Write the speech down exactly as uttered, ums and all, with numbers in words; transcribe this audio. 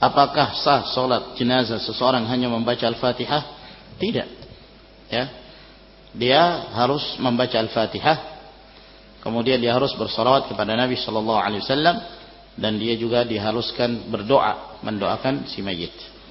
apakah sah salat jenazah seseorang hanya membaca Al-Fatihah? Tidak. Ya. Dia harus membaca Al-Fatihah, kemudian dia harus bersalawat kepada Nabi sallallahu alaihi wasallam, dan dia juga diharuskan berdoa, mendoakan si mayit.